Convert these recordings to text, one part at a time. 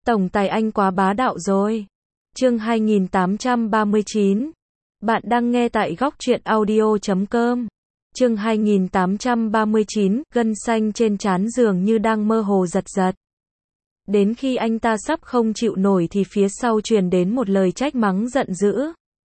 Tổng tài anh quá bá đạo rồi. Chương 2839. Bạn đang nghe tại góc truyện audio.com. Chương 2839, gân xanh trên trán dường như đang mơ hồ giật giật. Đến khi anh ta sắp không chịu nổi thì phía sau truyền đến một lời trách mắng giận dữ.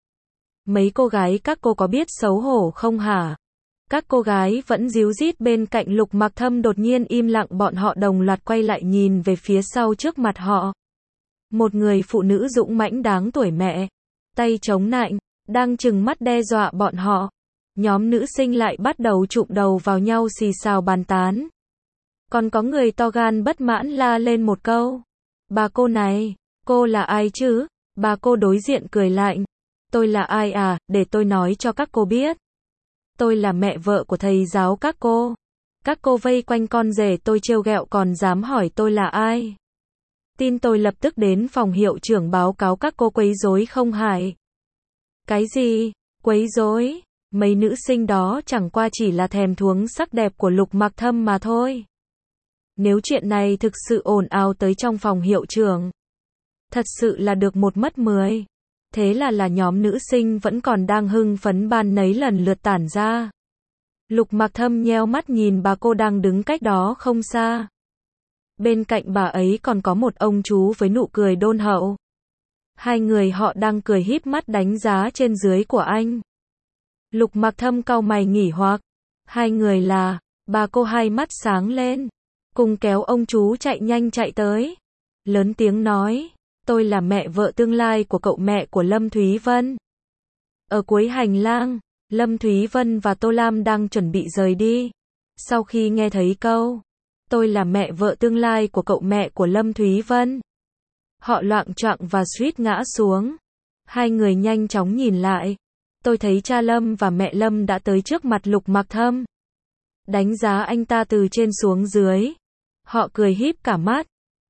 Mấy cô gái các cô có biết xấu hổ không hả? Các cô gái vẫn díu dít bên cạnh Lục Mặc Thâm đột nhiên im lặng, bọn họ đồng loạt quay lại nhìn về phía sau trước mặt họ. Một người phụ nữ dũng mãnh đáng tuổi mẹ, tay chống nạnh, đang trừng mắt đe dọa bọn họ. Nhóm nữ sinh lại bắt đầu chụm đầu vào nhau xì xào bàn tán. Còn có người to gan bất mãn la lên một câu. Bà cô này, cô là ai chứ? Bà cô đối diện cười lạnh. Tôi là ai à, để tôi nói cho các cô biết. Tôi là mẹ vợ của thầy giáo các cô. Các cô vây quanh con rể tôi trêu ghẹo còn dám hỏi tôi là ai. Tin tôi lập tức đến phòng hiệu trưởng báo cáo các cô quấy rối không hại. Cái gì? Quấy rối? Mấy nữ sinh đó chẳng qua chỉ là thèm thuồng sắc đẹp của Lục Mặc Thâm mà thôi. Nếu chuyện này thực sự ồn ào tới trong phòng hiệu trưởng, thật sự là được một mất 10. Thế là nhóm nữ sinh vẫn còn đang hưng phấn ban nấy lần lượt tản ra. Lục Mặc Thâm nheo mắt nhìn bà cô đang đứng cách đó không xa. Bên cạnh bà ấy còn có một ông chú với nụ cười đôn hậu. Hai người họ đang cười híp mắt đánh giá trên dưới của anh. Lục Mặc Thâm cau mày nghỉ hoặc. Hai người là, bà cô hai mắt sáng lên, cùng kéo ông chú chạy nhanh chạy tới. Lớn tiếng nói, tôi là mẹ vợ tương lai của cậu mẹ của Lâm Thúy Vân. Ở cuối hành lang, Lâm Thúy Vân và Tô Lam đang chuẩn bị rời đi. Sau khi nghe thấy câu, tôi là mẹ vợ tương lai của cậu mẹ của Lâm Thúy Vân, họ loạng choạng và suýt ngã xuống. Hai người nhanh chóng nhìn lại. Tôi thấy cha Lâm và mẹ Lâm đã tới trước mặt Lục Mặc Thâm, đánh giá anh ta từ trên xuống dưới. Họ cười híp cả mắt.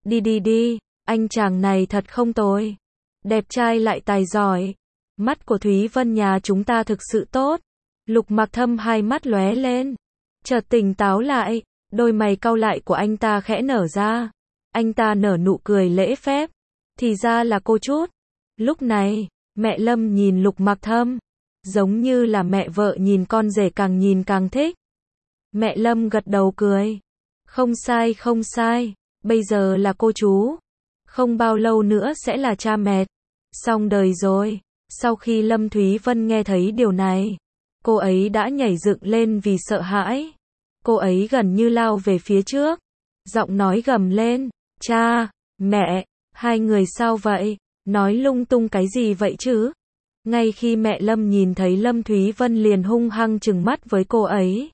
Đi, anh chàng này thật không tồi. Đẹp trai lại tài giỏi. Mắt của Thúy Vân nhà chúng ta thực sự tốt. Lục Mặc Thâm hai mắt lóe lên, chợt tỉnh táo lại, đôi mày cau lại của anh ta khẽ nở ra. Anh ta nở nụ cười lễ phép. Thì ra là cô chút. Lúc này, mẹ Lâm nhìn Lục Mặc Thâm, giống như là mẹ vợ nhìn con rể càng nhìn càng thích. Mẹ Lâm gật đầu cười. Không sai, bây giờ là cô chú. Không bao lâu nữa sẽ là cha mẹ. Xong đời rồi. Sau khi Lâm Thúy Vân nghe thấy điều này, cô ấy đã nhảy dựng lên vì sợ hãi. Cô ấy gần như lao về phía trước, giọng nói gầm lên, cha, mẹ, hai người sao vậy? Nói lung tung cái gì vậy chứ? Ngay khi mẹ Lâm nhìn thấy Lâm Thúy Vân liền hung hăng trừng mắt với cô ấy.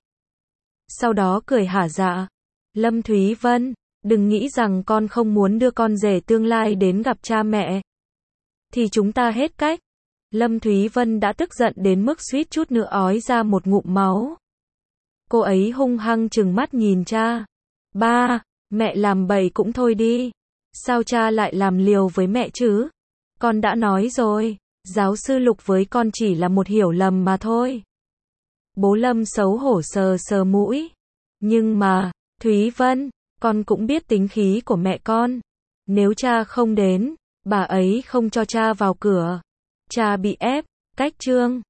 Sau đó cười hả dạ. Lâm Thúy Vân, đừng nghĩ rằng con không muốn đưa con rể tương lai đến gặp cha mẹ thì chúng ta hết cách. Lâm Thúy Vân đã tức giận đến mức suýt chút nữa ói ra một ngụm máu. Cô ấy hung hăng trừng mắt nhìn cha. Ba, mẹ làm bậy cũng thôi đi. Sao cha lại làm liều với mẹ chứ? Con đã nói rồi, giáo sư Lục với con chỉ là một hiểu lầm mà thôi. Bố Lâm xấu hổ sờ sờ mũi. Nhưng mà, Thúy Vân, con cũng biết tính khí của mẹ con. Nếu cha không đến, bà ấy không cho cha vào cửa. Cha bị ép, cách chương.